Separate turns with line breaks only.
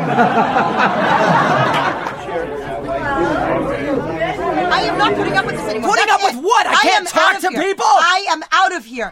I am not putting up with this anymore.
Putting up with what? I can't talk to people?